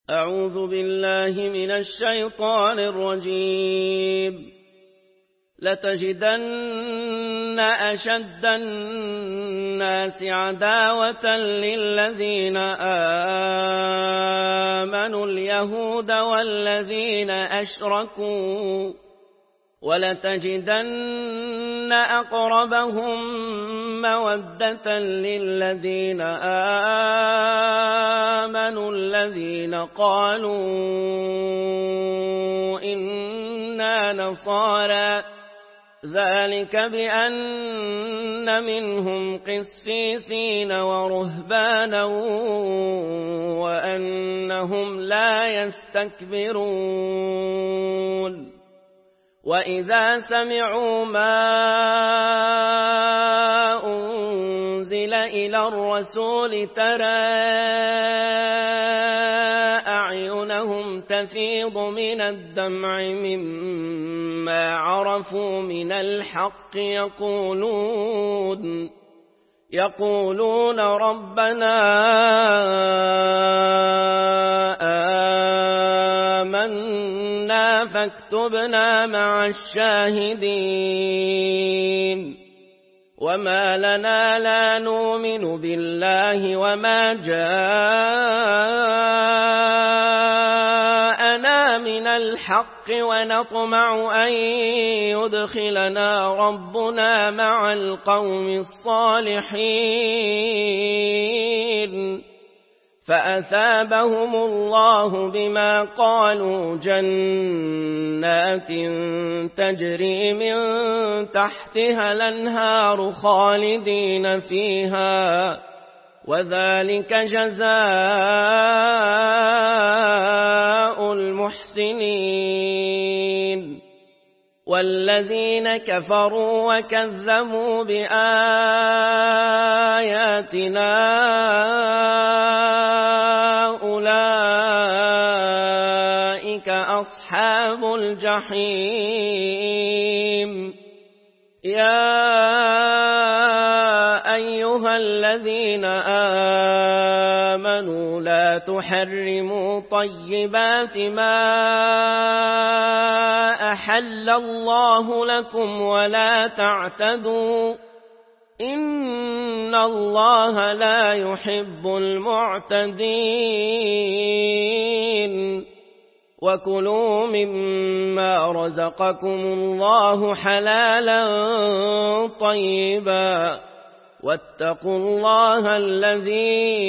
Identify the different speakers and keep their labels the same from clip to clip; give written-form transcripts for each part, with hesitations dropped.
Speaker 1: أعوذ بالله من الشيطان الرجيم. لتجدن أشد الناس عداوة للذين آمنوا اليهود والذين أشركوا ولتجدن أقربهم مودة للذين آمنوا الذين قالوا إنا نصارى ذلك بأن منهم قسيسين ورهبانا وأنهم لا يستكبرون وإذا سمعوا ما أنزل إلى الرسول ترى أعينهم تفيض من الدمع مما عرفوا من الحق يقولون ربنا آمنا فاكتبنا مع الشاهدين وما لنا لا نؤمن بالله وما جاءنا من الحق ونطمع أن يدخلنا ربنا مع القوم الصالحين فأثابهم الله بما قالوا جنات تجري من تحتها الأنهار خالدين فيها وذلك جزاء المحسنين والذين كفروا وكذبوا بآياتنا أولئك أصحاب الجحيم يا أيها الذين آمنوا لا تحرموا طيبات ما أحل الله لكم ولا تعتدوا إن الله لا يحب المعتدين وكلوا مما رزقكم الله حلالا طيبا واتقوا الله الذي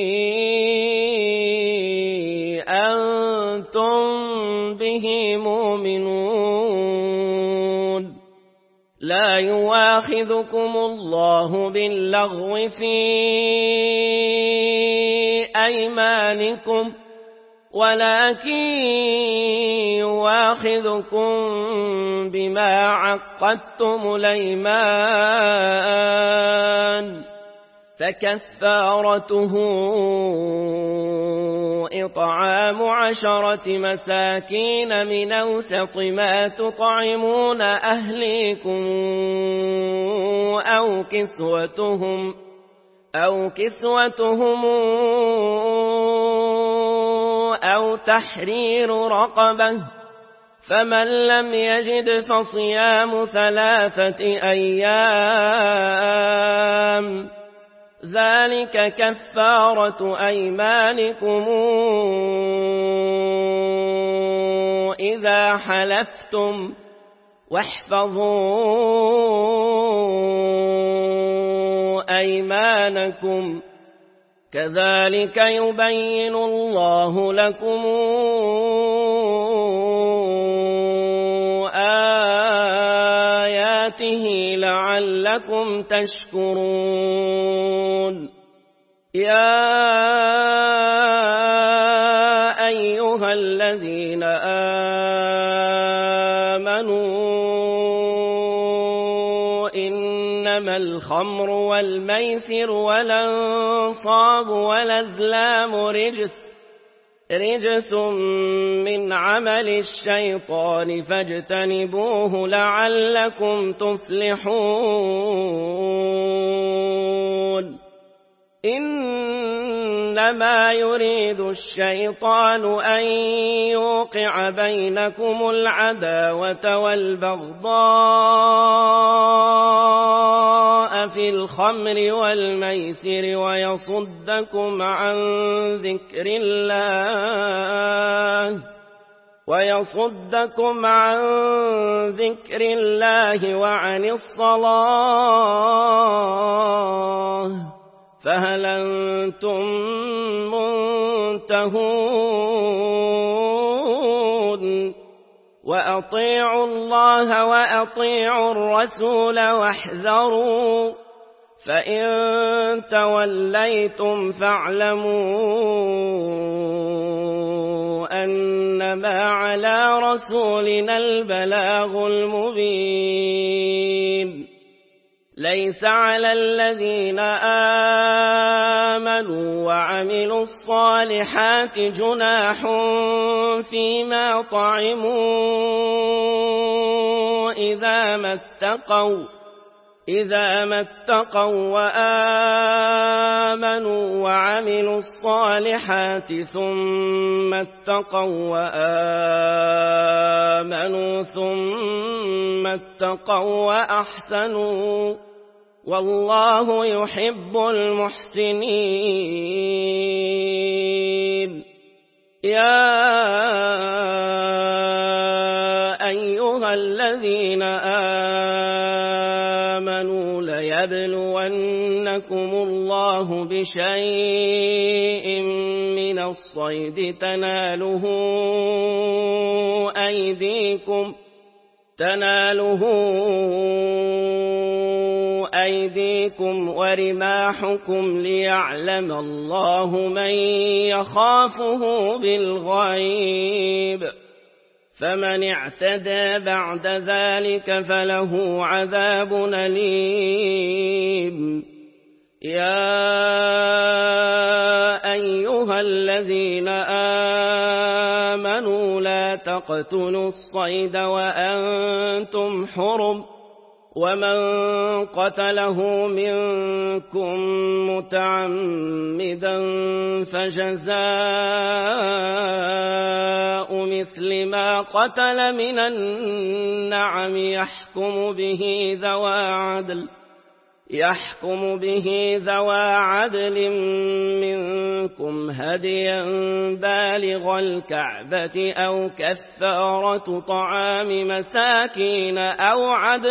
Speaker 1: أنتم به مؤمنون لا يواخذكم الله باللغو في أيمانكم ولكن يواخذكم بما عقدتم الأيمان فكفارته إطعام 10 مساكين من أوسط ما تطعمون أهليكم أو كسوتهم أو تحرير رقبة فمن لم يجد فصيام 3 أيام ذلك كفارة أيمانكم إذا حلفتم واحفظوا أيمانكم كذلك يبين الله لكم آياته لعلكم تشكرون يا أيها الذين آمنوا إنما الخمر والميسر والأنصاب والأزلام رجس من عمل الشيطان فاجتنبوه لعلكم تفلحون إنما يريد الشيطان أن يوقع بينكم العداوة والبغضاء في الخمر والميسر ويصدكم عن ذكر الله وعن الصلاة فهل أنتم منتهون وأطيعوا الله وأطيعوا الرسول واحذروا فإن توليتم فاعلموا أنما على رسولنا البلاغ المبين ليس على الذين آمنوا وعملوا الصالحات جناح فيما طعموا إذا ما اتقوا وآمنوا وعملوا الصالحات ثم اتقوا وآمنوا ثم اتقوا وأحسنوا والله يحب المحسنين يا أيها الذين آمنوا ليبلونكم الله بشيء من الصيد تناله أيديكم ورماحكم ليعلم الله من يخافه بالغيب فمن اعتدى بعد ذلك فله عذاب أليم يا أيها الذين آمنوا لا تقتلوا الصيد وأنتم حرم ومن قتله منكم متعمدا فجزاء مثل ما قتل من النعم يحكم به ذوى عدل منكم هديا بالغ الكعبة أو كفارة طعام مساكين أو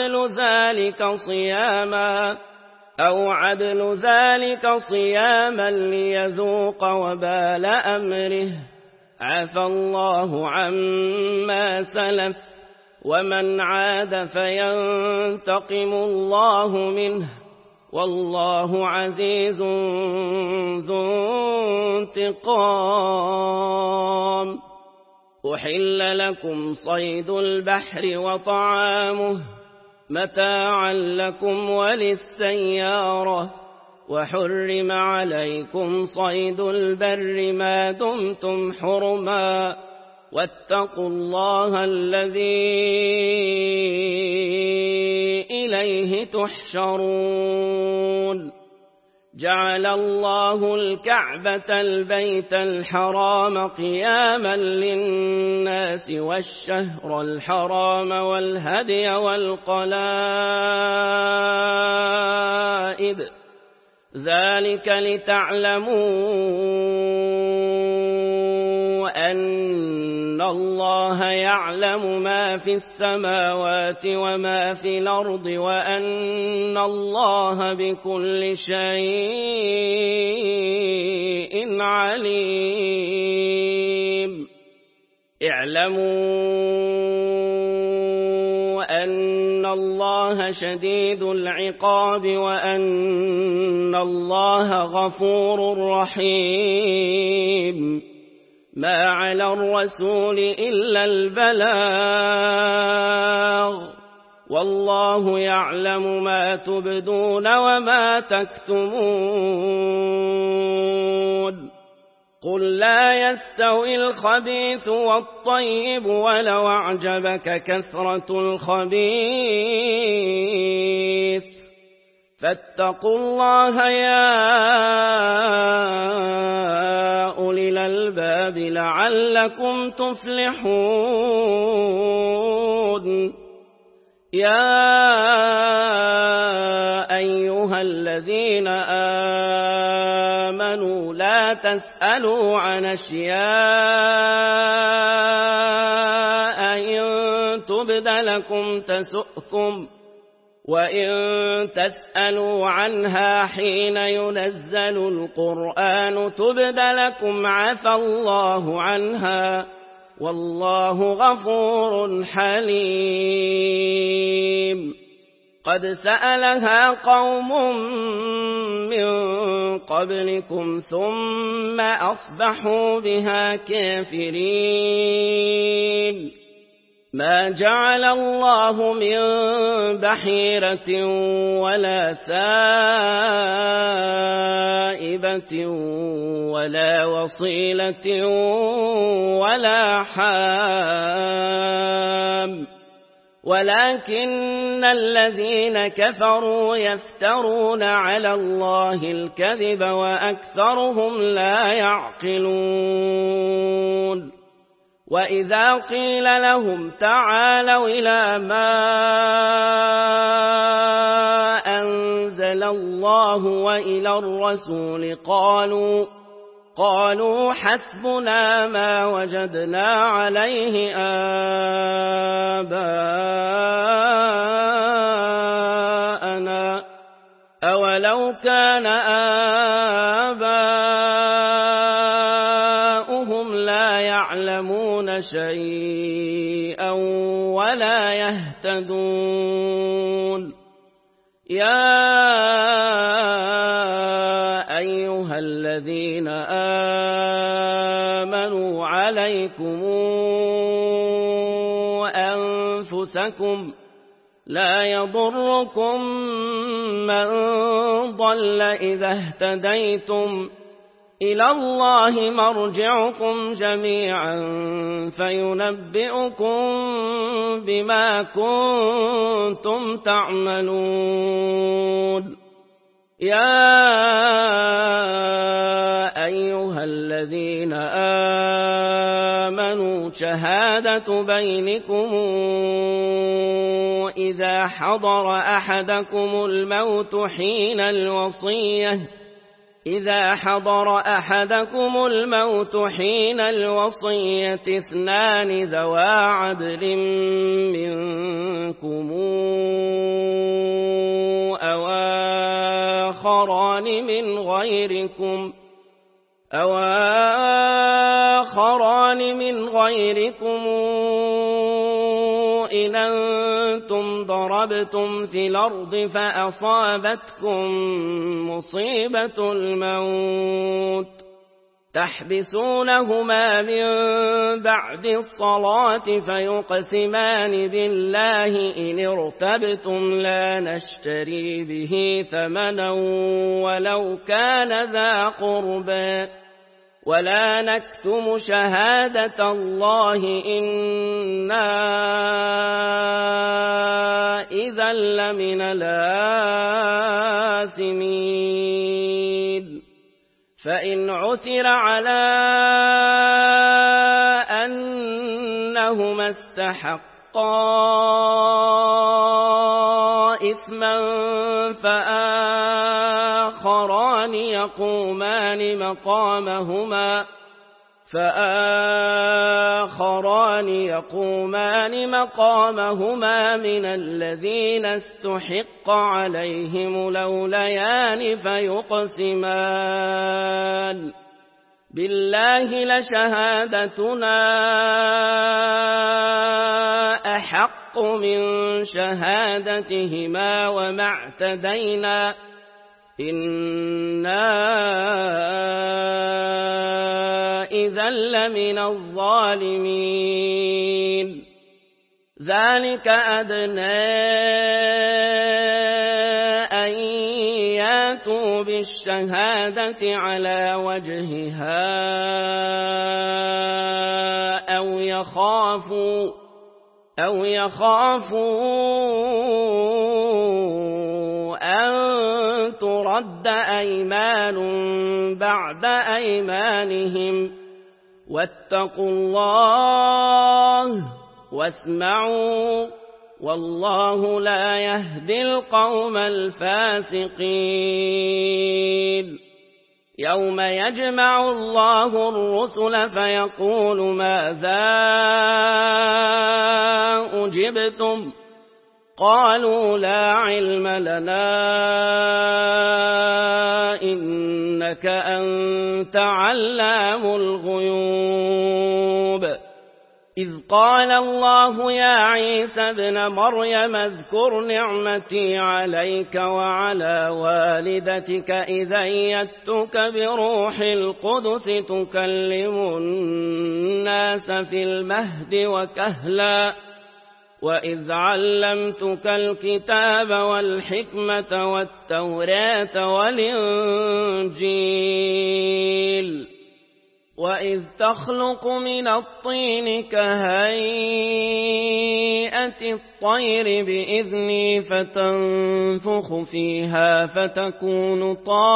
Speaker 1: عدل ذلك صياما ليذوق وبال أمره عفى الله عما سلف ومن عاد فينتقم الله منه والله عزيز ذو انتقام أحل لكم صيد البحر وطعامه متاعا لكم وللسيارة وحرم عليكم صيد البر ما دمتم حرما واتقوا الله الذي إليه تحشرون جعل الله الكعبة البيت الحرام قياما للناس والشهر الحرام والهدي والقلائد ذلك لتعلموا أن الله يعلم ما في السماوات وما في الأرض وأن الله بكل شيء عليم اعلموا أن الله شديد العقاب وأن الله غفور رحيم ما على الرسول إلا البلاغ والله يعلم ما تبدون وما تكتمون قل لا يستوي الخبيث والطيب ولو أعجبك كثرة الخبيث فاتقوا الله يا أولي الألباب لعلكم تفلحون. يا أيها الذين آمنوا لا تسألوا عن أشياء إن تبد لكم تسؤكم، وإن تسألوا عنها حين ينزل القرآن تبد لكم عفى الله عنها، والله غفور حليم. قد سألها قوم من قبلكم ثم أصبحوا بها كافرين. ما جعل الله من بحيرة ولا سائبة ولا وصيلة ولا حام، ولكن الذين كفروا يفترون على الله الكذب وأكثرهم لا يعقلون. وإذا قيل لهم تعالوا إلى ما أنزل الله وإلى الرسول قالوا حسبنا ما وجدنا عليه آباءنا أولو كان آباؤهم لا يعلمون شيئا ولا يهتدون. يا أيها الذين آمنوا عليكم أنفسكم لا يضركم من ضل إذا اهتديتم، إلى الله مرجعكم جميعا فينبئكم بما كنتم تعملون. يا أيها الذين آمنوا شهادة بينكم إذا حضر أحدكم الموت حين الوصية اثنان ذوى عدل منكم أو آخران من غيركم إن أنتم ضربتم في الأرض فأصابتكم مصيبة الموت تحبسونهما من بعد الصلاة فيقسمان بالله إن ارتبتم لا نشتري به ثمنا ولو كان ذا قربى ولا نكتم شهادة الله إنا إذا لمن الآثمين. فإن عثر على أنهما استحقا إثما فآخران يقومان مقامهما من الذين استحق عليهم الأوليان فيقسمان بالله لشهادتنا أحق من شهادتهما وما اعتدينا إنا إذا لمن الظالمين. ذلك أدنى أن ياتوا بالشهادة على وجهها أو يخافوا أن ترد أيمان بعد أيمانهم واتقوا الله واسمعوا والله لا يهدي القوم الفاسقين يوم يجمع الله الرسل فيقول ماذا أجبتم قالوا لا علم لنا إنك أنت علام الغيوب إذ قال الله يا عيسى ابن مريم اذكر نعمتي عليك وعلى والدتك إذ أيدتك بروح القدس تكلم الناس في المهد وكهلا وإذ علمتك الكتاب والحكمة والتوراة والإنجيل وإذ تخلق من الطين كهيئة الطير بإذني فتنفخ فيها فتكون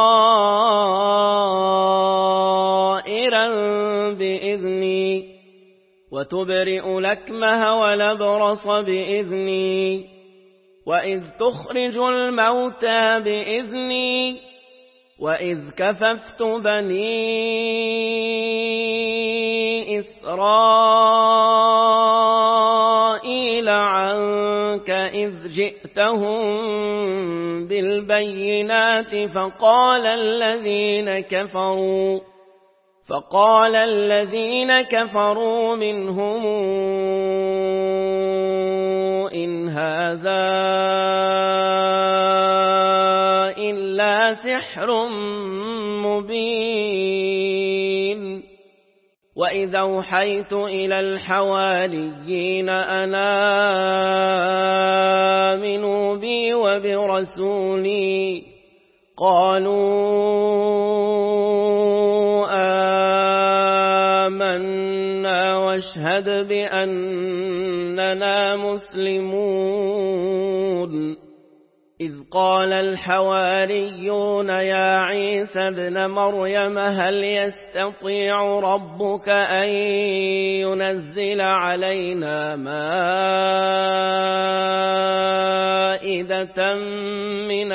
Speaker 1: طائرا بإذني وتبرئ الأكمه والأبرص بإذني وإذ تخرج الموتى بإذني وإذ كففت بني إسرائيل عنك إذ جئتهم بالبينات فقال الذين كفروا منهم إن هذا إلا سحر مبين وإذا أوحيت إلى الحواريين أن آمنوا بي وبرسولي قالوا آمنا واشهد بأننا مسلمون إذ قال الحواريون يا عيسى ابن مريم هل يستطيع ربك أن ينزل علينا مائدة من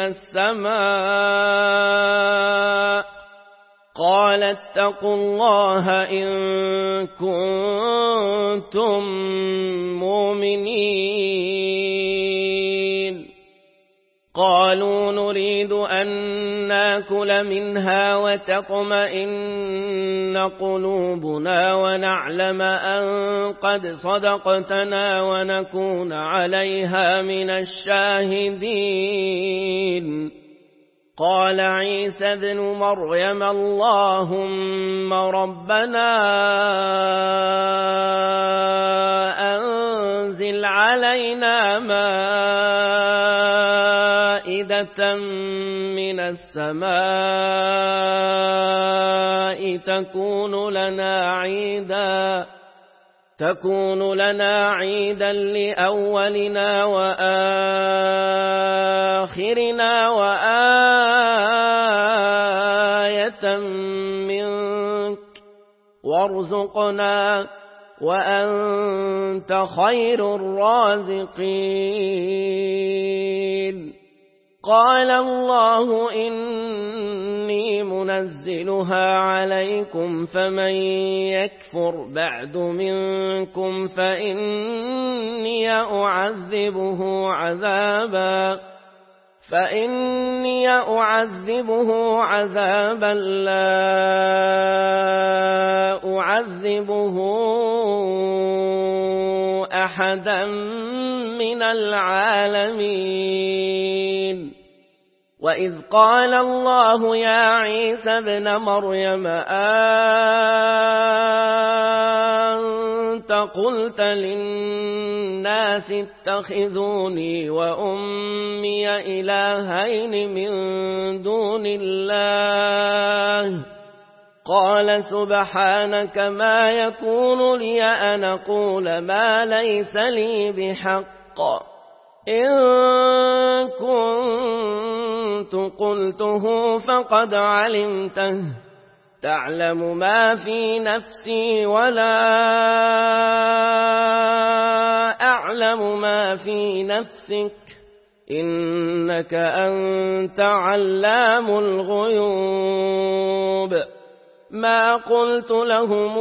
Speaker 1: السماء قال اتقوا الله إن كنتم مؤمنين قالوا نريد أن ناكل منها وتطمئن قلوبنا ونعلم أن قد صدقتنا ونكون عليها من الشاهدين قال عيسى ابن مريم اللهم ربنا أنزل علينا مائدة من السماء تكون لنا عيدا لأولنا وآخرنا وآية منك وارزقنا وأنت خير الرازقين قال الله إني منزلها عليكم فمن يكفر بعد منكم فإني أعذبه عذابا لا أعذبه أحدا من العالمين وإذ قال الله يا عيسى ابن مريم أنت قلت للناس اتخذوني وأمي إلهين من دون الله قال سبحانك ما يكون لي أن أقول ما ليس لي بحق إن كنت قلته فقد علمته تعلم ما في نفسي ولا أعلم ما في نفسك إنك أنت علام الغيوب ما قلت لهم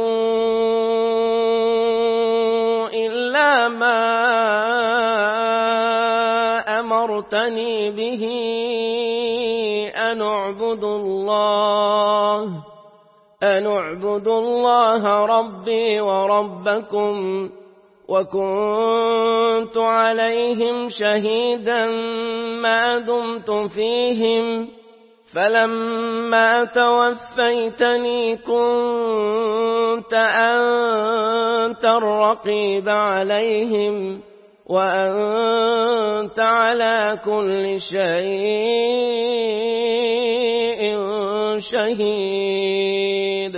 Speaker 1: إلا ما أمرتني به أن اعبدوا الله ربي وربكم وكنت عليهم شهيدا ما دمت فيهم فلما توفيتني كنت أنت الرقيب عليهم وأنت على كل شيء شهيد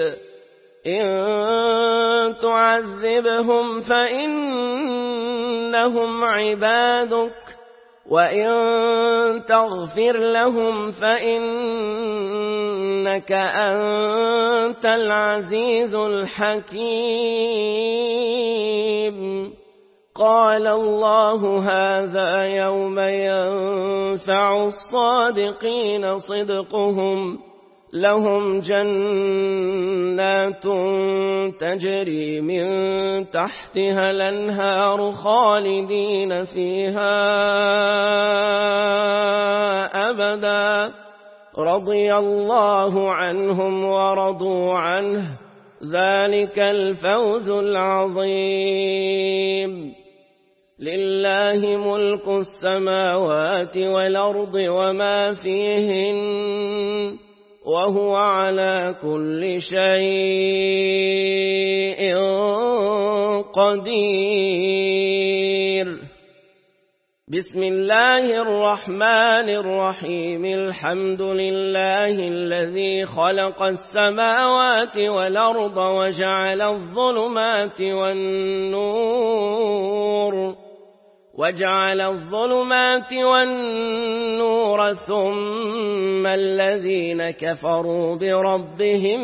Speaker 1: إن تعذبهم فإنهم عبادك وإن تغفر لهم فإنك أنت العزيز الحكيم قال الله هذا يوم ينفع الصادقين صدقهم لهم جنات تجري من تحتها الأنهار خالدين فيها أبدا رضي الله عنهم ورضوا عنه ذلك الفوز العظيم لله ملك السماوات والأرض وما فيهن وهو على كل شيء قدير بسم الله الرحمن الرحيم الحمد لله الذي خلق السماوات والأرض وجعل الظلمات والنور ثم الذين كفروا بربهم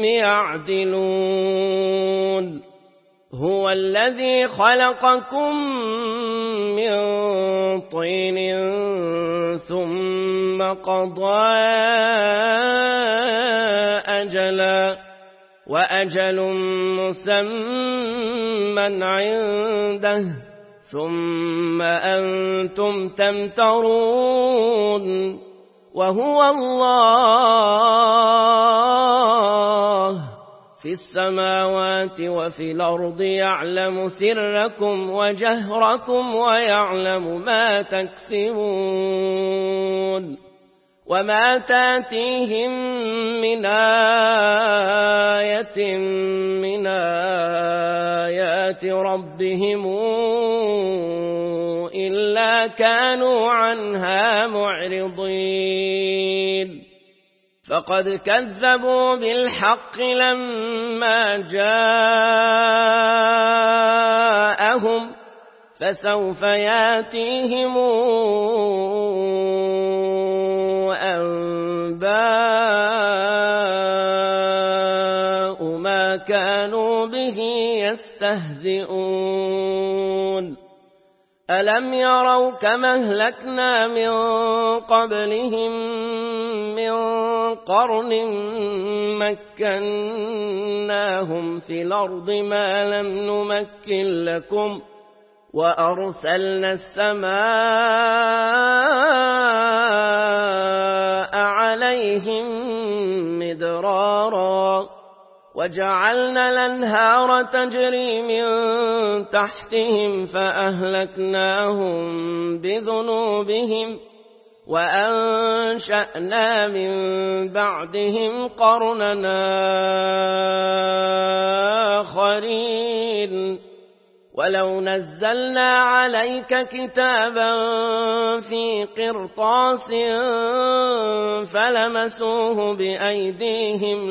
Speaker 1: يعدلون هو الذي خلقكم من طين ثم قضى أجلا وأجل مسمى عنده ثم أنتم تمترون وهو الله في السماوات وفي الأرض يعلم سركم وجهركم ويعلم ما تكسبون وما تاتيهم من آية من آيات ربهم إلا كانوا عنها معرضين فقد كذبوا بالحق لما جاءهم فسوف ياتيهم أنباء ما كانوا به يستهزئون ألم يروا كما أهلكنا من قبلهم من قرن مكناهم في الأرض ما لم نمكن لكم وأرسلنا السماء عليهم مدرارا وجعلنا الأنهار تجري من تحتهم فأهلكناهم بذنوبهم وأنشأنا من بعدهم قرننا آخرين ولو نزلنا عليك كتابا في قرطاس فلمسوه بأيديهم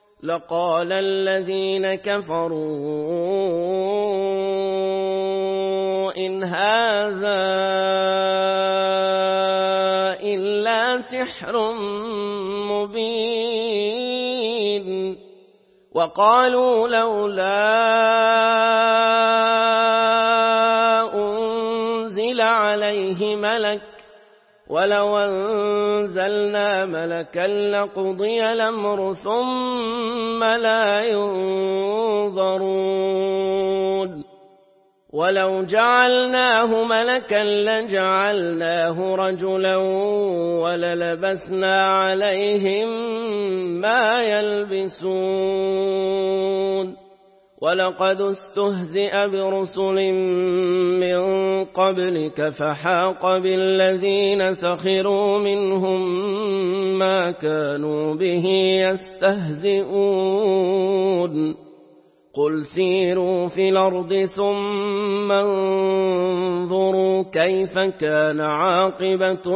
Speaker 1: لقال الذين كفروا إن هذا إلا سحر مبين وقالوا لولا أنزل عليه ملك ولو أنزلنا ملكا لقضي الأمر ثم لا ينظرون ولو جعلناه ملكا لجعلناه رجلا وللبسنا عليهم ما يلبسون ولقد استهزئ برسل من قبلك فحاق بالذين سخروا منهم ما كانوا به يستهزئون قل سيروا في الأرض ثم انظروا كيف كان عاقبة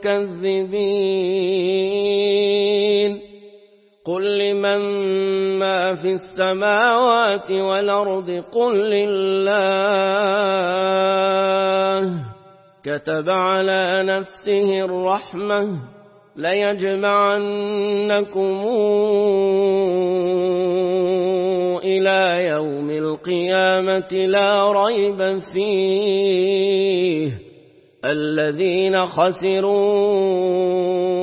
Speaker 1: المكذبين قل لمن ما في السماوات والأرض قل لله كتب على نفسه الرحمة ليجمعنكم إلى يوم القيامة لا ريب فيه الذين خسروا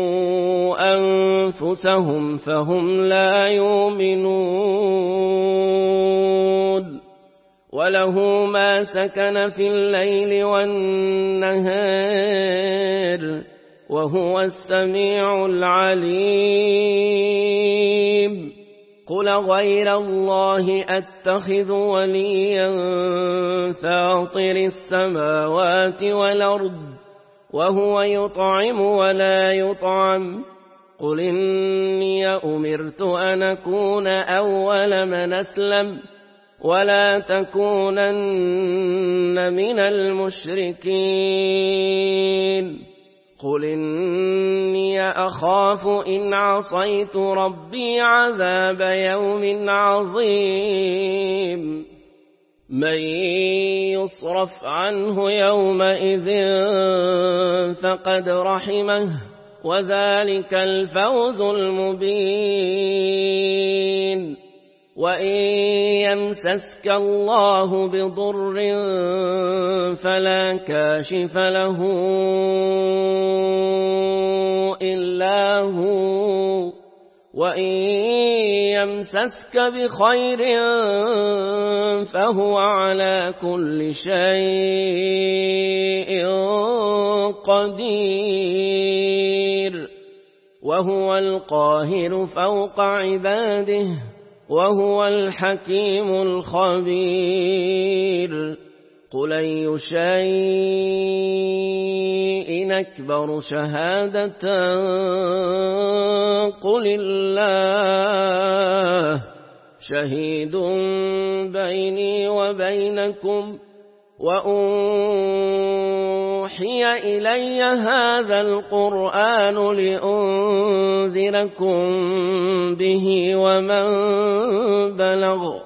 Speaker 1: أنفسهم فهم لا يؤمنون وله ما سكن في الليل والنهار وهو السميع العليم قل غير الله أتخذ وليا فاطر السماوات والأرض وهو يطعم ولا يطعم قل إني أمرت أن أكون أول من أسلم ولا تكونن من المشركين قل إني أخاف إن عصيت ربي عذاب يوم عظيم من يصرف عنه يومئذ فقد رحمه وذلك الفوز المبين وإن يمسسك الله بضر فلا كاشف له إلا هو وإن يمسسك بخير فهو على كل شيء قدير وهو القاهر فوق عباده وهو الحكيم الخبير قل أي شيء أكبر شهادة قل الله شهيد بيني وبينكم وأوحي إلي هذا القرآن لأنذركم به ومن بلغ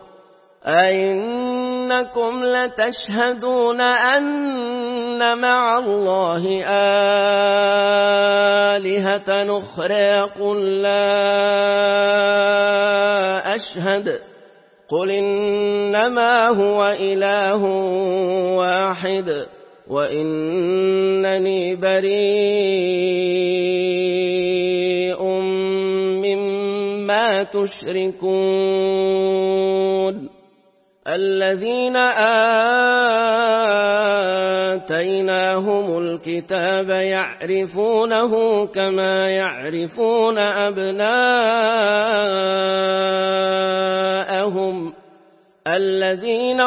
Speaker 1: أئنكم لتشهدون أن مع الله آلهة أخرى قل لا أشهد قل إنما هو إله واحد وإنني بريء مما تشركون الذين آتيناهم الكتاب يعرفونه كما يعرفون أبناءهم الذين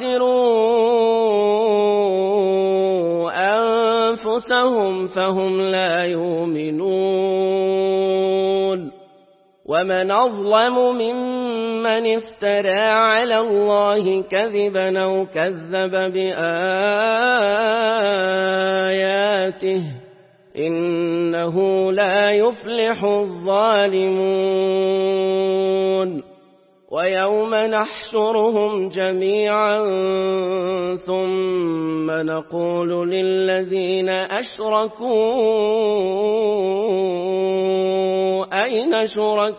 Speaker 1: خسروا أنفسهم فهم لا يؤمنون ومن أظلم ممن افترى على الله كذبا أو كذب بآياته إنه لا يفلح الظالمون ويوم نحشرهم جميعا ثم نقول للذين أشركوا أين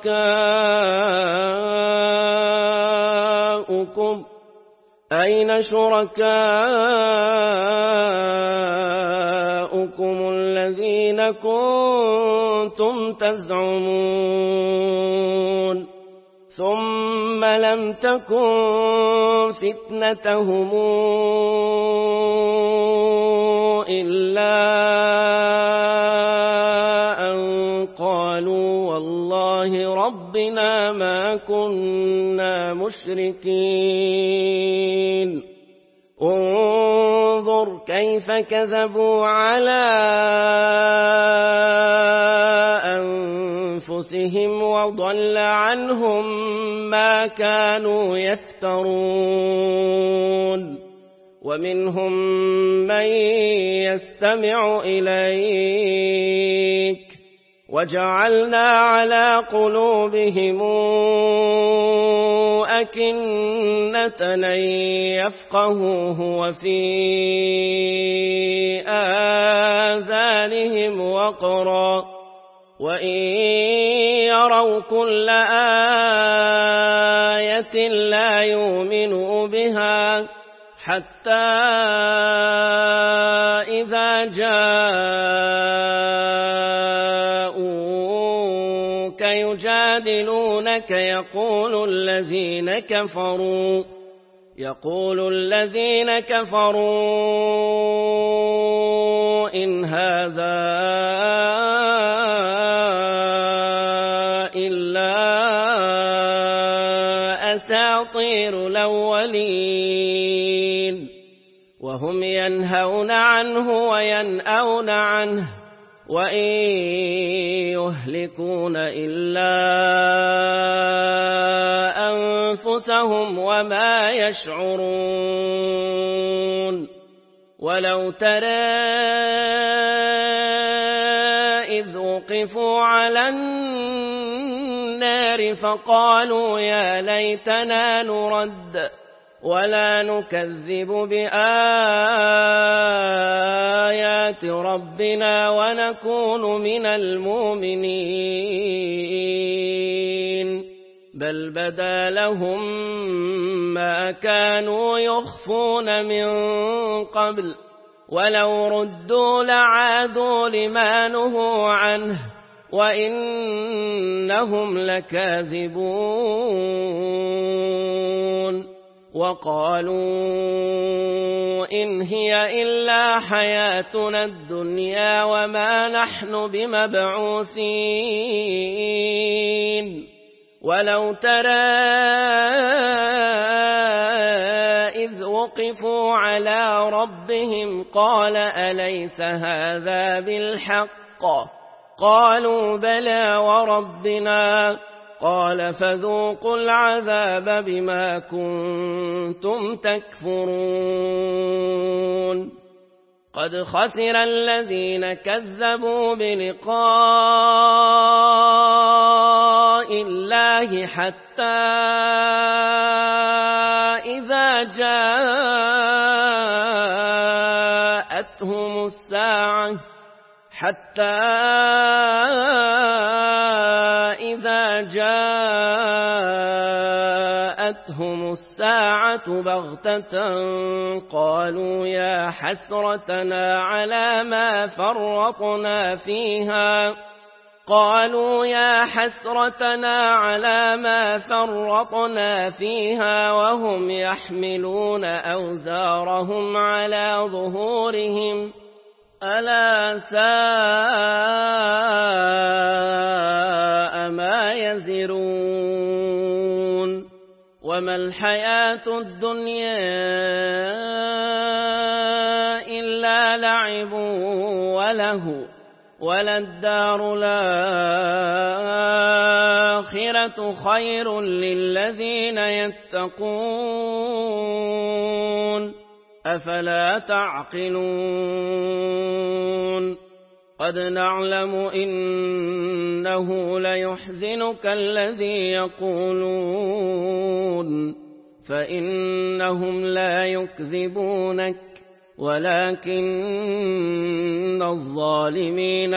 Speaker 1: شركاؤكم الذين كنتم تزعمون ثم لم تكن فتنتهم إلا أن قالوا والله ربنا ما كنا مشركين انظر كيف كذبوا على أنفسهم وضل عنهم ما كانوا يفترون ومنهم من يستمع إليك وجعلنا على قلوبهم أكنة أن يفقهوه وفي آذانهم وقرا وإن يروا كل آية لا يؤمنوا بها حتى إذا جاءوك يجادلونك يقول الذين كفروا إن هذا إلا أساطير الأولين وهم ينهون عنه وينأون عنه وإن يهلكون إلا أنفسهم وما يشعرون ولو ترى إذ وقفوا على النار فقالوا يا ليتنا نرد ولا نكذب بآيات ربنا ونكون من المؤمنين بل بدا لهم ما كانوا يخفون من قبل ولو ردوا لعادوا لما نهوا عنه وإنهم لكاذبون وقالوا إن هي إلا حياتنا الدنيا وما نحن بمبعوثين ولو ترى إذ وقفوا على ربهم قال أليس هذا بالحق قالوا بلى وربنا قال فذوقوا العذاب بما كنتم تكفرون قد خسر الذين كذبوا بلقاء الله حتى إذا جاءتهم الساعة بغتة قالوا يا حسرتنا على ما فرطنا فيها وهم يحملون أوزارهم على ظهورهم ألا ساء ما يزرون وما الحياة الدنيا إلا لعب وله وللدار الآخرة خير للذين يتقون أفلا تعقلون قد نعلم إنه ليحزنك الذي يقولون فإنهم لا يكذبونك ولكن الظالمين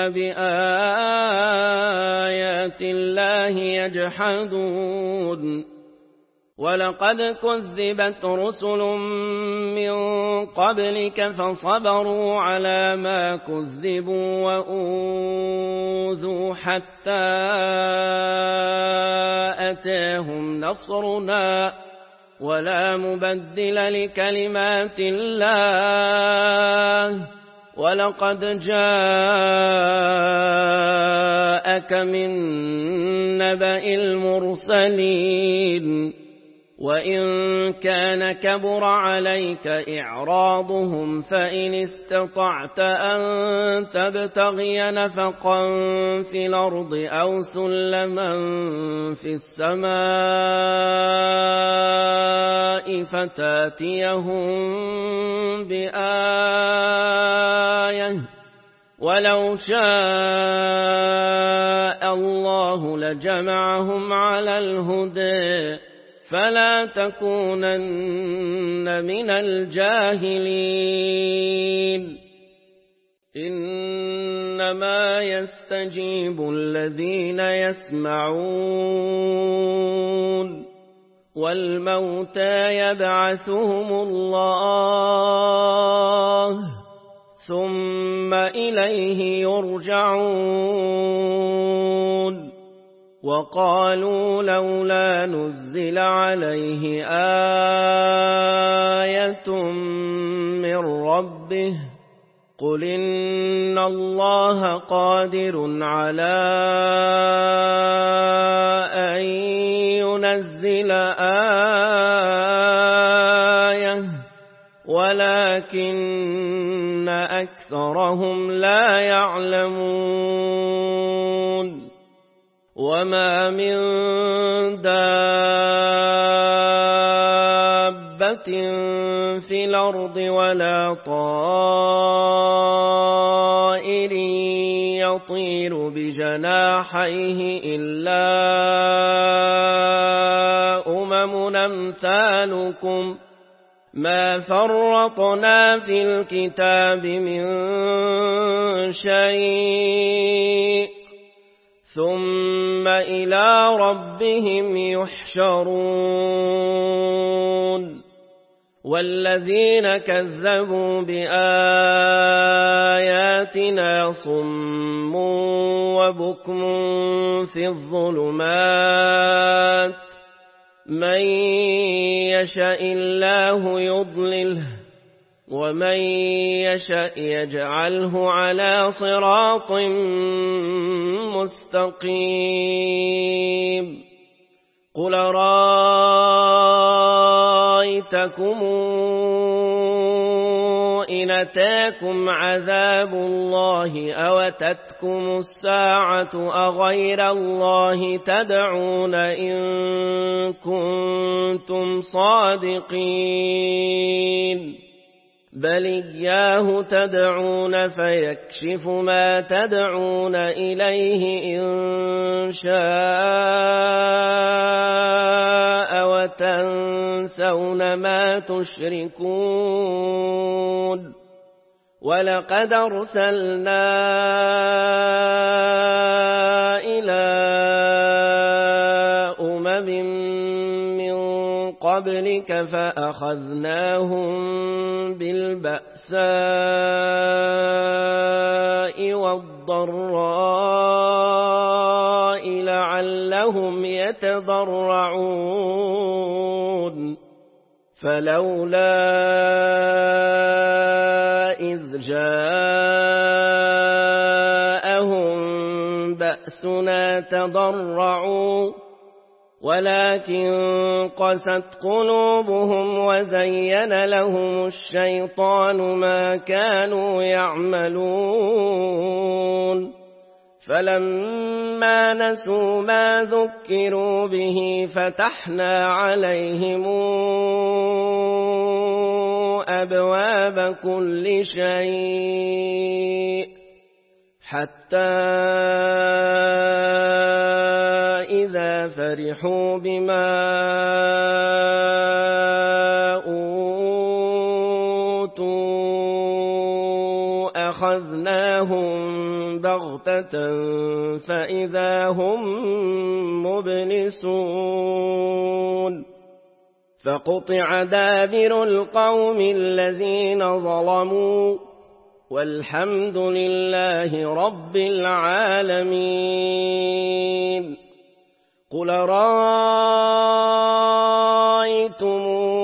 Speaker 1: بآيات الله يجحدون ولقد كذبت رسل من قبلك فصبروا على ما كذبوا وأوذوا حتى أتاهم نصرنا ولا مبدل لكلمات الله ولقد جاءك من نبأ المرسلين وإن كان كبر عليك إعراضهم فإن استطعت أن تبتغي نفقا في الأرض أو سلما في السماء فتاتيهم بآية ولو شاء الله لجمعهم على الهدى فلا تكونن من الجاهلين إنما يستجيب الذين يسمعون والموتى يبعثهم الله ثم إليه يرجعون وقالوا لولا نزل عليه آية من ربه قل إن الله قادر على أن ينزل آية ولكن أكثرهم لا يعلمون وما من دابة في الأرض ولا طائر يطير بجناحيه إلا أمثالكم ما فرطنا في الكتاب من شيء ثم إلى ربهم يحشرون والذين كذبوا بآياتنا صم وبكم في الظلمات من يشاء الله يضلله ومن يشاء يجعله على صراط مستقيم قل رأيتكم إن أتاكم عذاب الله أو أتتكم الساعة أغير الله تدعون إن كنتم صادقين بل إياه تدعون فيكشف ما تدعون إليه إن شاء وتنسون ما تشركون ولقد أرسلنا إلى قبلك فأخذناهم بالبأساء والضراء لعلهم يتضرعون فلولا إذ جاءهم بأسنا تضرعوا ولكن قست قلوبهم وزين لهم الشيطان ما كانوا يعملون فلما نسوا ما ذكروا به فتحنا عليهم أبواب كل شيء حتى إذا فرحوا بما أوتوا أخذناهم بغتة فإذا هم مبلسون فقطع دابر القوم الذين ظلموا والحمد لله رب العالمين. قل رأيتم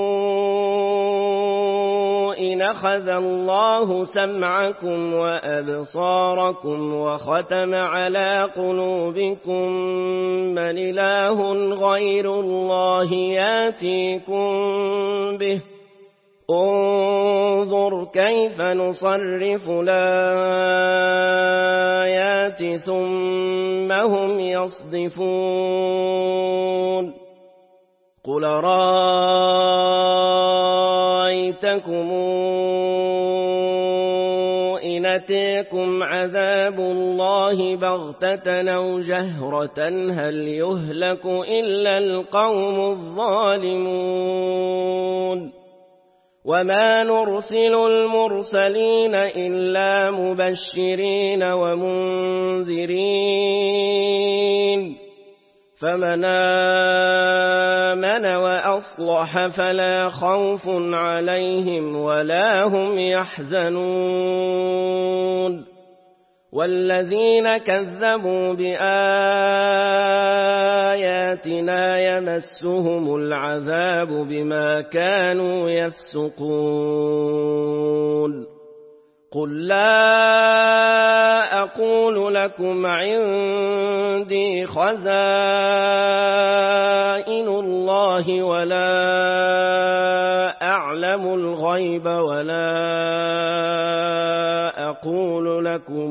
Speaker 1: إن أخذ الله سمعكم وأبصاركم وختم على قلوبكم من إله غير الله ياتيكم به انظر كيف نصرف الآيات ثم هم يصدفون. قل رأيتكم إن أتيكم عذاب الله بغتة أو جهرة هل يهلك إلا القوم الظالمون. وما نرسل المرسلين إلا مبشرين ومنذرين فمن آمن وأصلح فلا خوف عليهم ولا هم يحزنون. والذين كذبوا بآياتنا يمسهم العذاب بما كانوا يفسقون. قل لا أقول لكم عندي خزائن الله ولا أعلم الغيب ولا أقول لكم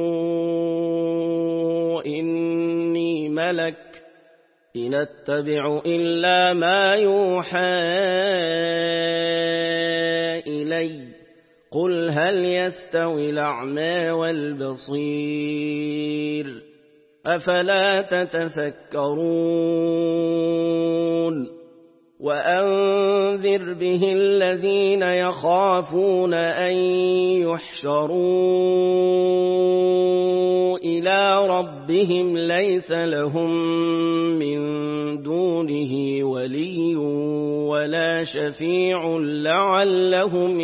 Speaker 1: إني ملك إن أتبع إلا ما يوحى إلي قل هل يستوي الأعمى والبصير أفلا تتفكرون. وأنذر به الذين يخافون أن يحشروا إلى ربهم ليس لهم من دونه ولي ولا شفيع لعلهم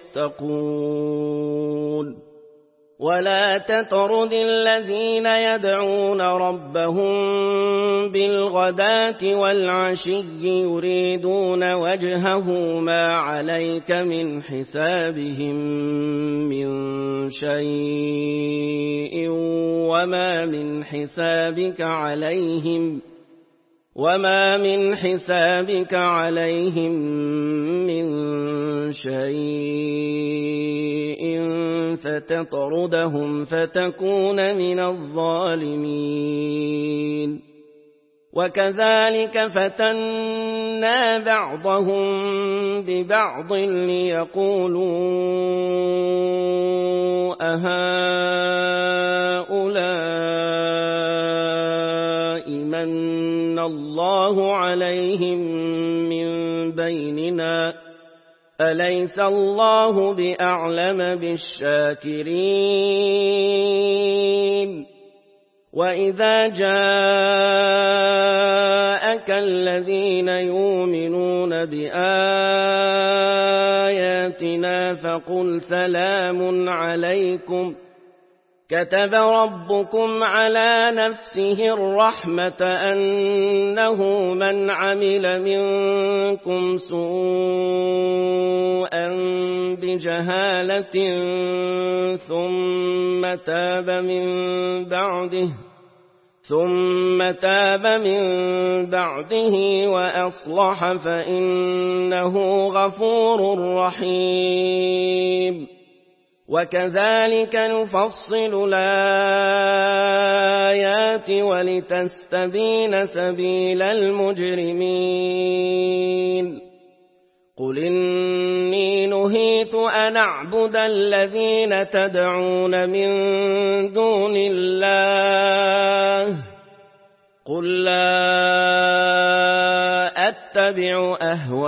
Speaker 1: يتقون. ولا تطرد الذين يدعون ربهم بالغداة والعشي يريدون وجهه ما عليك من حسابهم من شيء وما من حسابك عليهم من شيء فتطردهم فتكون من الظالمين. وكذلك فتنا بعضهم ببعض ليقولوا أهؤلاء من الله عليهم من بيننا أليس الله بأعلم بالشاكرين. وإذا جاءك الذين يؤمنون بآياتنا فقل سلام عليكم كتب ربكم على نفسه الرحمة أنه من عمل منكم سوءا بجهالة ثم تاب من بعده وأصلح فإنه غفور رحيم. وكذلك نفصل الآيات ولتستبين سبيل المجرمين. قل إني نهيت أمرت أن أعبد الذين تدعون من دون الله قل لا أتبع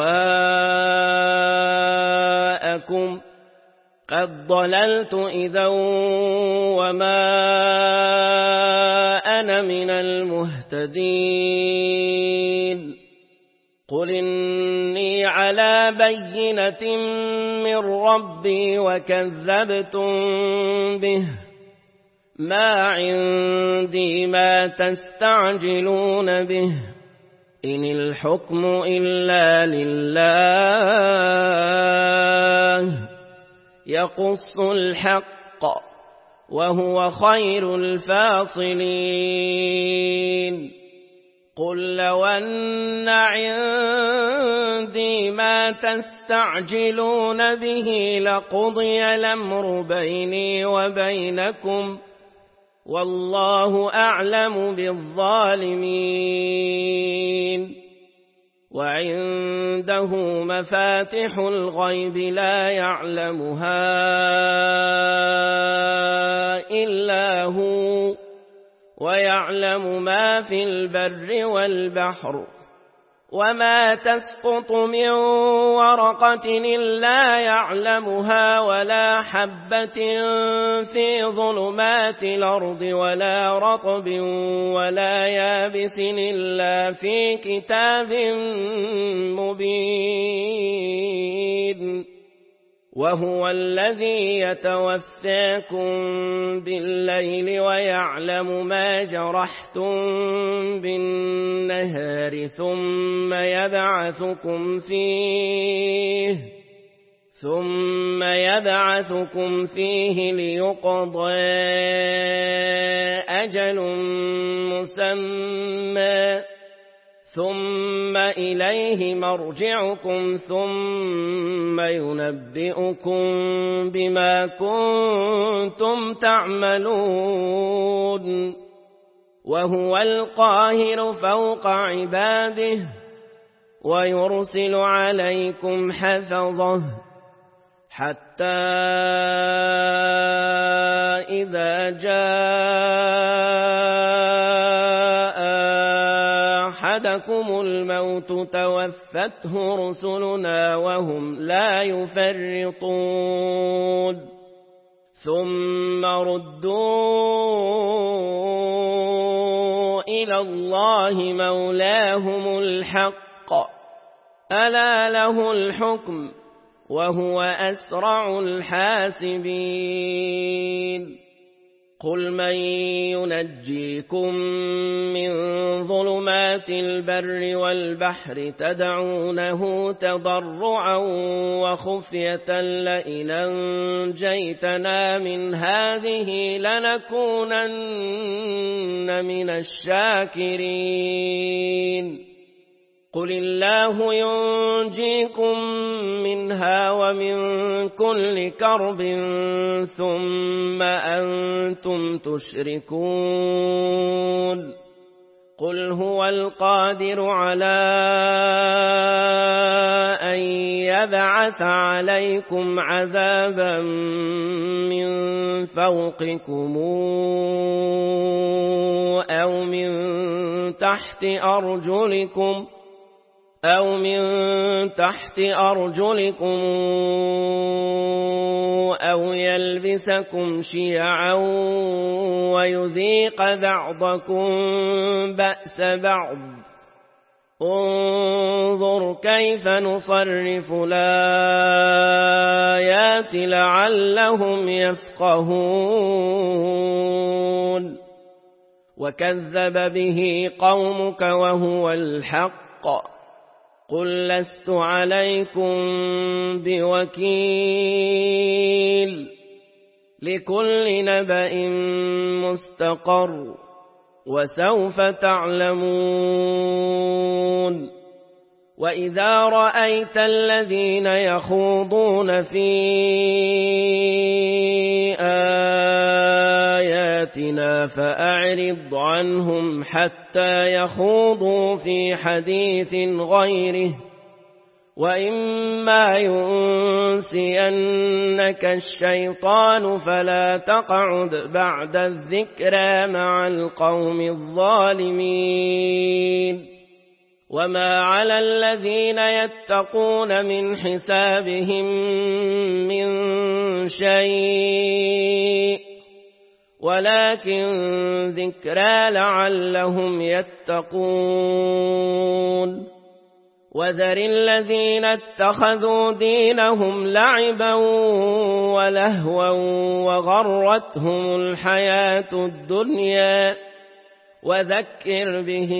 Speaker 1: أهواءكم قد ضللت إذا وما أنا من المهتدين قل إني على بينة من ربي وكذبتم به ما عندي ما تستعجلون به إن الحكم إلا لله يقص الحق وهو خير الفاصلين قل لو أن عندي ما تستعجلون به لقضي الأمر بيني وبينكم والله أعلم بالظالمين وعنده مفاتح الغيب لا يعلمها إلا هو ويعلم ما في البر والبحر وما تسقط من ورقة إلا يعلمها ولا حبة في ظلمات الأرض ولا رطب ولا يابس إلا في كتاب مبين وهو الذي يتوفاكم بالليل ويعلم ما جرحتم بالنهار ثم يبعثكم فيه ليقضى أجل مسمى ثم إليه مرجعكم ثم ينبئكم بما كنتم تعملون وهو القاهر فوق عباده ويرسل عليكم حفظه حتى إذا جاء أحدكم الموت توفته رسلنا وهم لا يفرطون ثم ردوا إلى الله مولاهم الحق ألا له الحكم وهو أسرع الحاسبين قل من ينجيكم من ظلمات البر والبحر تدعونه تضرعا وخفية لئن أنجيتنا من هذه لنكونن من الشاكرين قل الله ينجيكم منها ومن كل كرب ثم أنتم تشركون قل هو القادر على أن يبعث عليكم عذابا من فوقكم أو من تحت أرجلكم أو يلبسكم شيعا ويذيق بعضكم بأس بعض انظر كيف نصرف الآيات لعلهم يفقهون وكذب به قومك وهو الحق قل لست عليكم بوكيل لكل نبأ مستقر وسوف تعلمون وإذا رأيت الذين يخوضون في آياتنا فأعرض عنهم حتى يخوضوا في حديث غيره وإما ينسينك الشيطان فلا تقعد بعد الذكرى مع القوم الظالمين وما على الذين يتقون من حسابهم من شيء ولكن ذكرى لعلهم يتقون وذر الذين اتخذوا دينهم لعبا ولهوا وغرتهم الحياة الدنيا وذكر به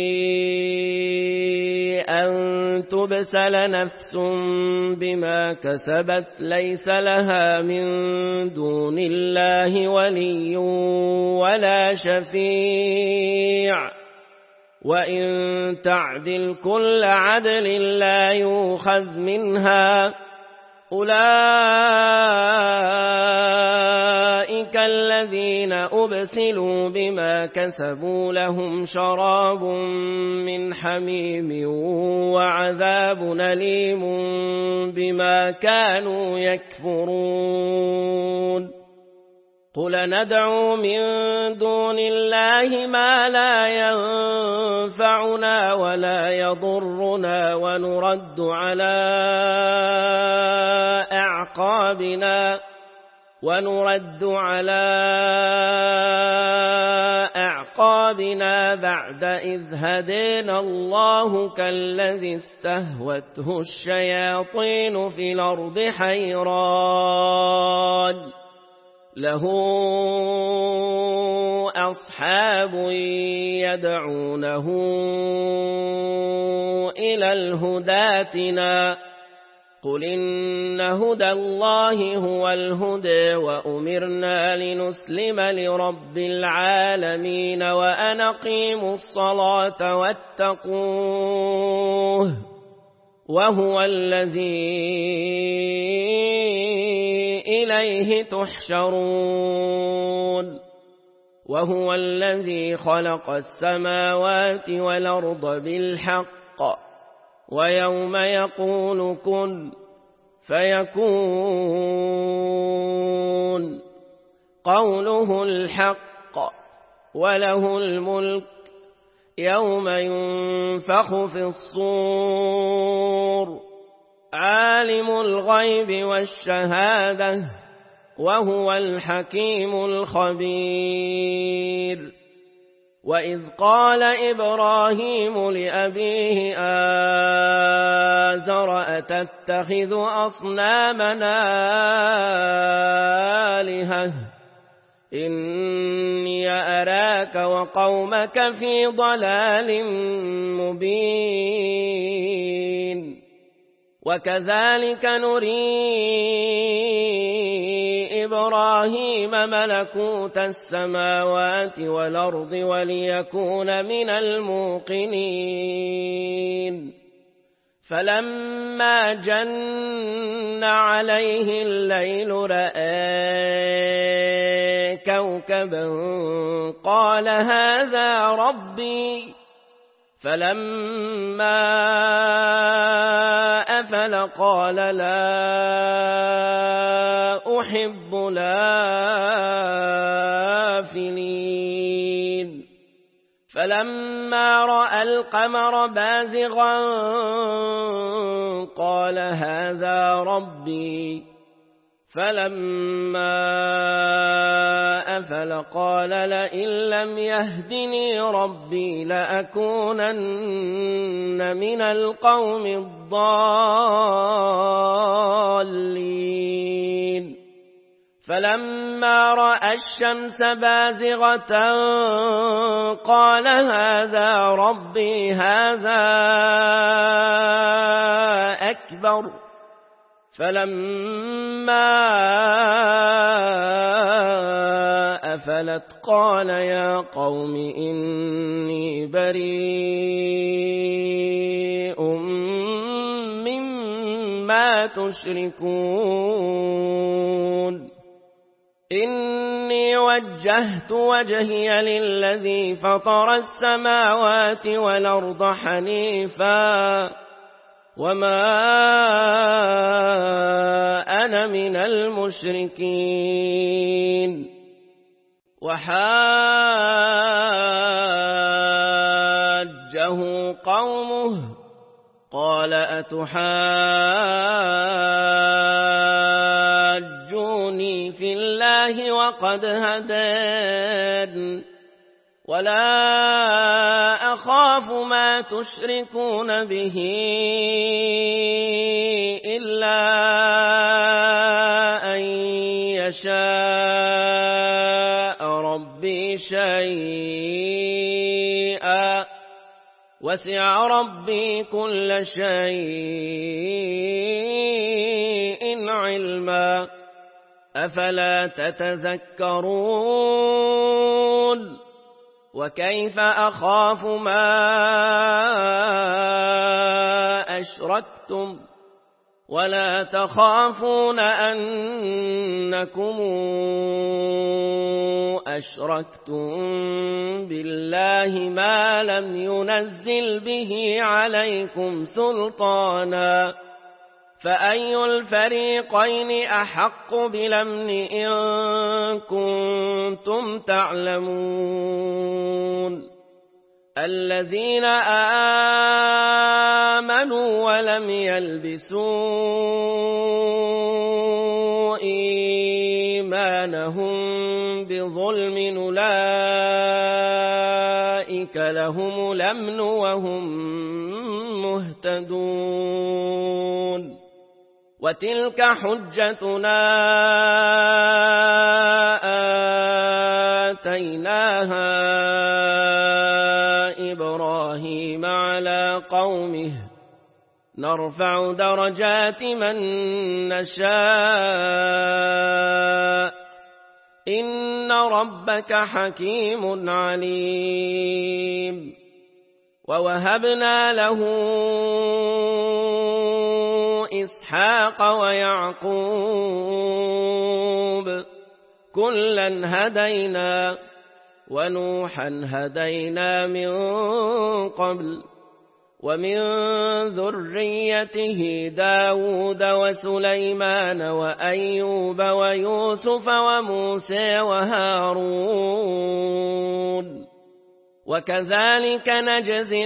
Speaker 1: أن تبسل نفس بما كسبت ليس لها من دون الله ولي ولا شفيع وإن تعدل كل عدل لا يؤخذ منها أولئك الذين أبسلوا بما كسبوا لهم شراب من حميم وعذاب أليم بما كانوا يكفرون قل ندعو من دون الله ما لا ينفعنا ولا يضرنا ونرد على أعقابنا بعد إذ هدينا الله كالذي استهوته الشياطين في الأرض حيران له أصحاب يدعونه إلى الهدى ائتنا قل إن هدى الله هو الهدى وأمرنا لنسلم لرب العالمين وأن أقيموا الصلاة واتقوه وهو الذي إليه تحشرون وهو الذي خلق السماوات والأرض بالحق ويوم يقول كن فيكون قوله الحق وله الملك يوم ينفخ في الصور عالم الغيب والشهادة وهو الحكيم الخبير وإذ قال إبراهيم لأبيه آزر أتتخذ أصنامنا آلهة إني أراك وقومك في ضلال مبين وكذلك نري إبراهيم ملكوت السماوات والأرض وليكون من الموقنين فلما جن عليه الليل رأى كوكبا قال هذا ربي فلما أفل قال لا أحب الآفلين فلما رأى القمر بازغا قال هذا ربي فلما أفل قال لئن لم يهدني ربي لأكونن من القوم الضالين فلما رأى الشمس بازغة قال هذا ربي هذا أكبر فلما أفلت قال يا قوم إني بريء مما تشركون إني وجهت وجهي للذي فطر السماوات والأرض حنيفا وما أنا من المشركين. وحاجه قومه قال أتحاجوني في الله وقد هدان ولا أخاف ما تشركون به إلا أن يشاء ربي شيئا وسع ربي كل شيء علما أفلا تتذكرون وكيف أخاف ما أشركتم ولا تخافون أنكم أشركتم بالله ما لم ينزل به عليكم سلطانا فأي الفريقين أحق بالأمن إن كنتم تعلمون الذين آمنوا ولم يلبسوا إيمانهم بظلم أولئك لهم الأمن وهم مهتدون وتلك حجتنا آتيناها إبراهيم على قومه نرفع درجات من نشاء إن ربك حكيم عليم ووهبنا له إسحاق ويعقوب كلا هدينا ونوحا هدينا من قبل ومن ذريته داود وسليمان وأيوب ويوسف وموسى وهارون وكذلك نجزي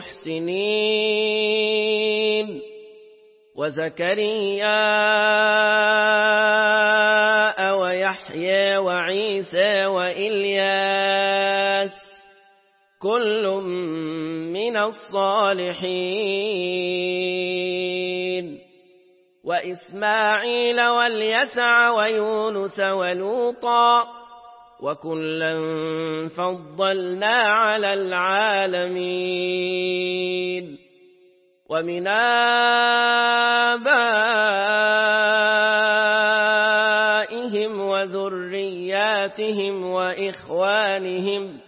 Speaker 1: المحسنين وزكريا ويحيى وعيسى وإلياس كل من الصالحين وإسماعيل واليسع ويونس ولوطا وكلا فضلنا على العالمين ومن آبائهم وذرياتهم وإخوانهم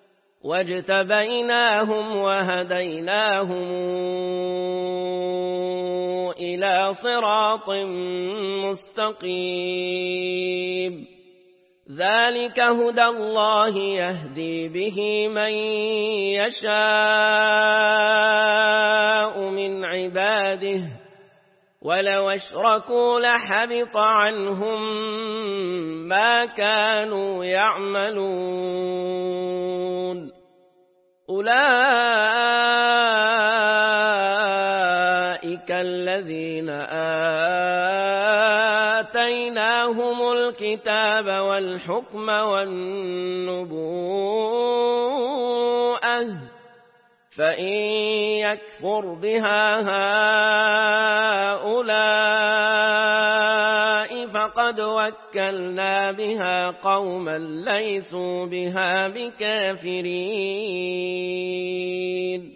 Speaker 1: واجتبيناهم وهديناهم إلى صراط مستقيم ذلك هدى الله يهدي به من يشاء من عباده ولو اشركوا لحبط عنهم ما كانوا يعملون أولئك الذين آتيناهم الكتاب والحكم والنبوءة فإن يكفر بها هؤلاء فقد وكلنا بها قوما ليسوا بها بكافرين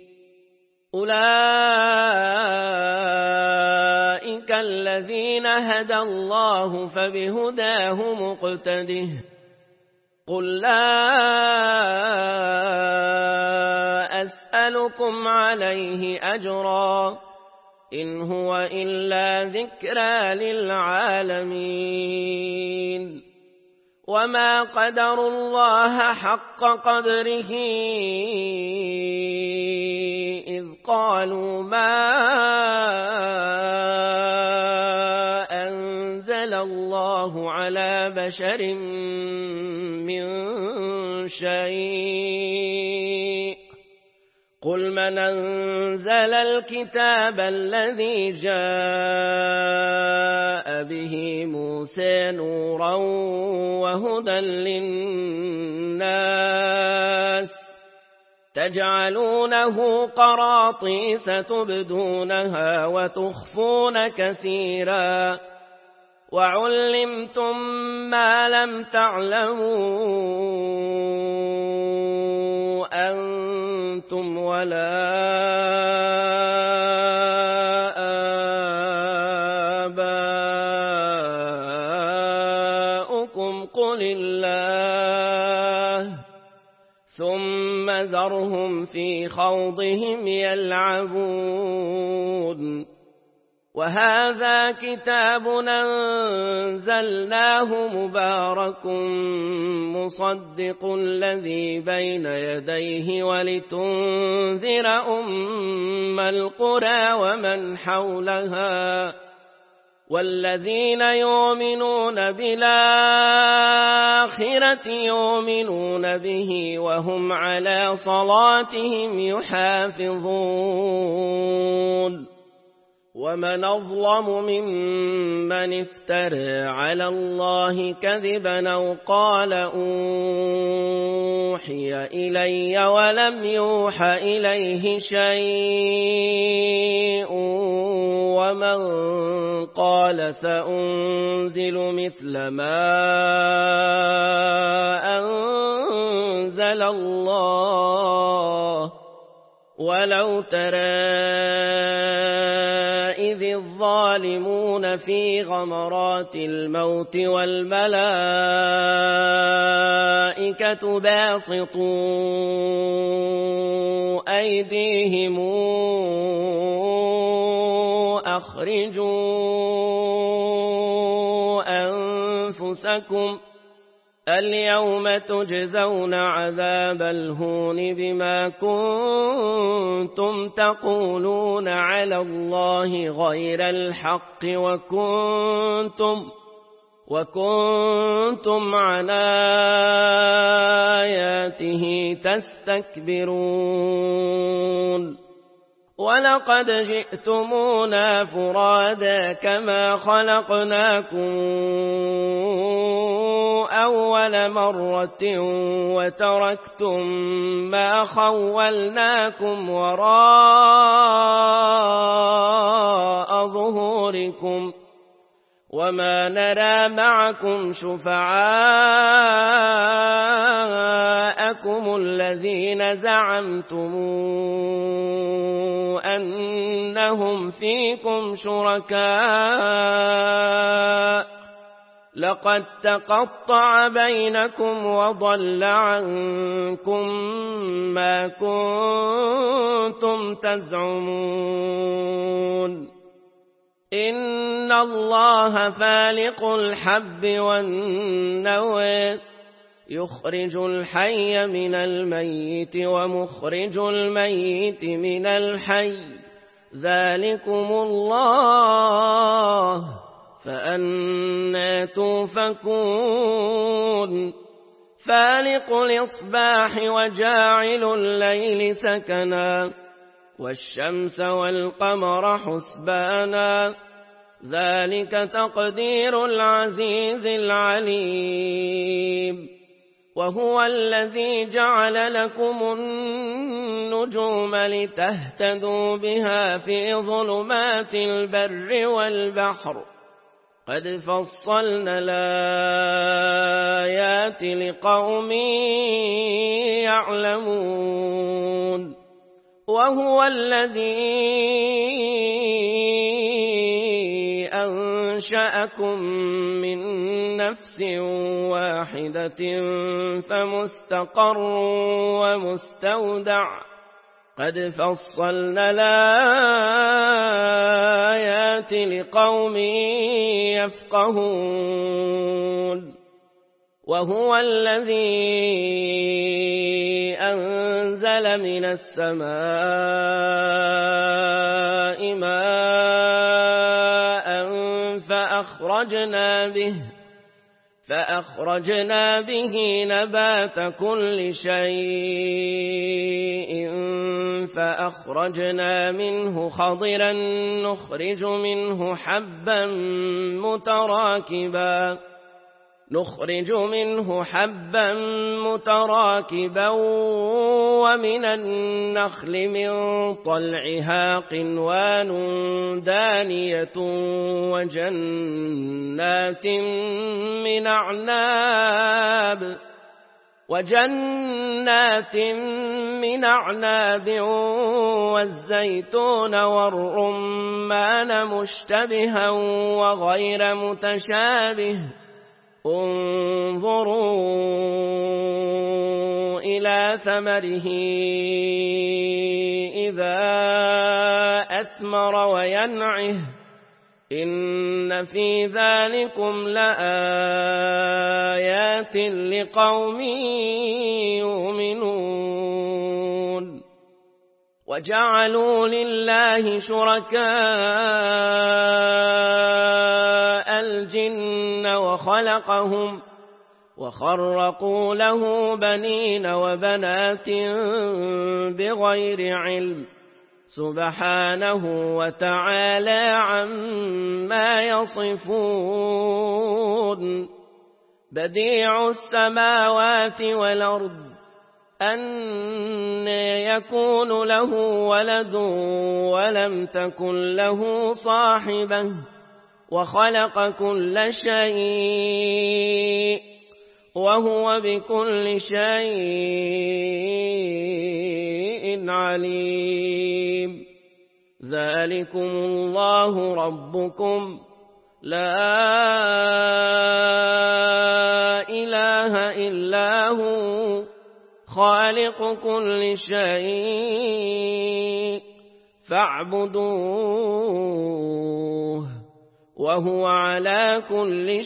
Speaker 1: أولئك الذين هدى الله فبهداه مقتده قل لا أسألكم عليه أجرا إن هو إلا ذكرى للعالمين وما قدروا الله حق قدره إذ قالوا ما الله على بشر من شيء قل من أنزل الكتاب الذي جاء به موسى نورا وهدى للناس تجعلونه قراطيس تبدونها وتخفون كثيرا وعلمتم ما لم تعلموا أنتم ولا آباؤكم قل الله ثم ذرهم في خوضهم يلعبون وهذا كتاب أنزلناه مبارك مصدق الذي بين يديه ولتنذر أم القرى ومن حولها والذين يؤمنون بالآخرة يؤمنون به وهم على صلاتهم يحافظون ومن أظلم ممن افترى على الله كذبا أو قال أوحي إلي ولم يوح إليه شيء ومن قال سأنزل مثل ما أنزل الله ولو ترى إذ الظالمون في غمرات الموت والملائكة باسطوا أيديهم أخرجوا أنفسكم اليوم تجزون عذاب الهون بما كنتم تقولون على الله غير الحق وكنتم عن آياته تستكبرون ولقد جئتمونا فرادا كما خلقناكم أول مرة وتركتم ما خولناكم وراء ظهوركم وما نرى معكم شفعاءكم الذين زعمتم أنهم فيكم شركاء لقد تقطع بينكم وضل عنكم ما كنتم تزعمون إن الله فالق الحب والنوى يخرج الحي من الميت ومخرج الميت من الحي ذلكم الله فأنى توفكون فالق الإصباح وجاعل الليل سكنا والشمس والقمر حسبانا ذلك تقدير العزيز العليم وهو الذي جعل لكم النجوم لتهتدوا بها في ظلمات البر والبحر قد فصلنا الآيات لقوم يعلمون وهو الذي أنشأكم من نفس واحدة فمستقر ومستودع قد فصلنا الآيات لقوم يفقهون وهو الذي أنزل من السماء ماء فأخرجنا به نبات كل شيء فأخرجنا منه خضرا نخرج منه حبا متراكبا ومن النخل من طلعها قنوان دانية وجنات من أعناب والزيتون والرمان مشتبها وغير متشابه انظروا إلى ثمره إذا أثمر وينعه إن في ذلكم لآيات لقوم يؤمنون وجعلوا لله شركاء الجن وخلقهم وخرقوا له بنين وبنات بغير علم سبحانه وتعالى عما يصفون بديع السماوات والأرض أنى يكون له ولد ولم تكن له صاحبة وخلق كل شيء وهو بكل شيء عليم ذلكم الله ربكم لا إله إلا هو خالق كل شيء فاعبدوه وهو على كل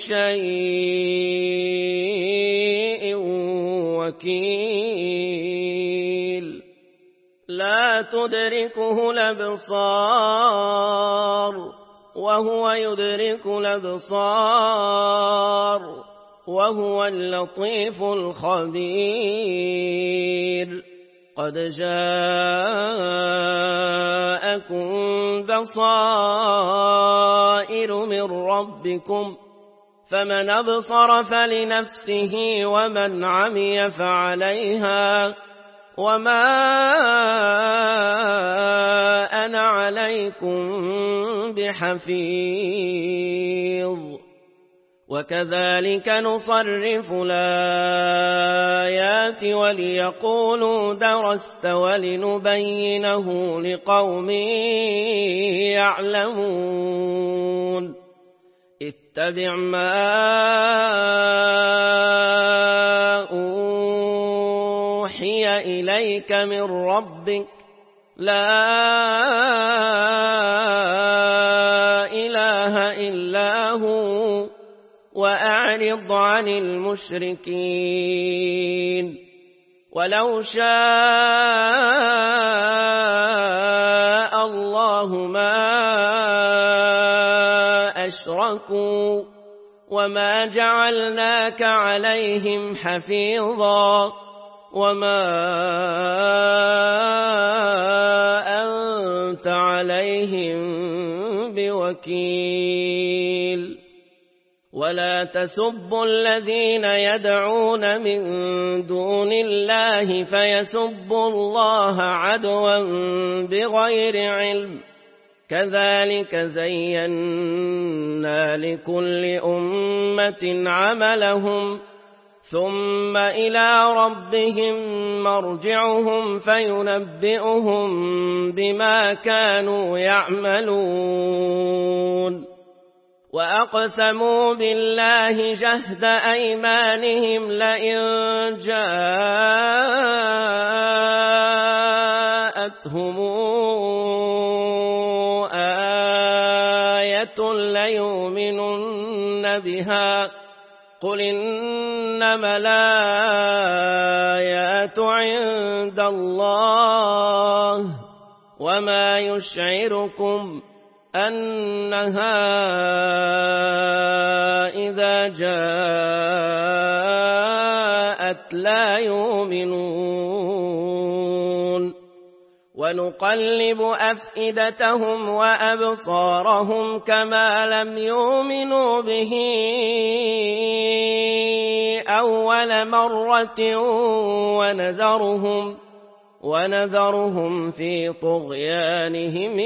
Speaker 1: شيء وكيل لا تدركه الأبصار وهو يدرك الأبصار وهو اللطيف الخبير قد جاءكم بصائر من ربكم فمن أبصر فلنفسه ومن عمي فعليها وما أنا عليكم بحفيظ وكذلك نصرف الآيات وليقولوا درست ولنبينه لقوم يعلمون اتبع ما أوحي إليك من ربك لا إله إلا هو وأعرض عن المشركين ولو شاء الله ما أشركوا وما جعلناك عليهم حفيظا وما أنت عليهم بوكيل ولا تسبوا الذين يدعون من دون الله فيسبوا الله عدوا بغير علم كذلك زينا لكل أمة عملهم ثم إلى ربهم مرجعهم فينبئهم بما كانوا يعملون وأقسموا بالله جهد أيمانهم لئن جاءتهم آية ليؤمنن بها قل إنما الآيات عند الله وما يشعركم أنها إذا جاءت لا يؤمنون ونقلب أفئدتهم وأبصارهم كما لم يؤمنوا به أول مرة ونذرهم في طغيانهم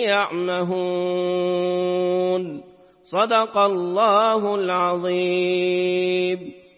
Speaker 1: يعمهون. صدق الله العظيم.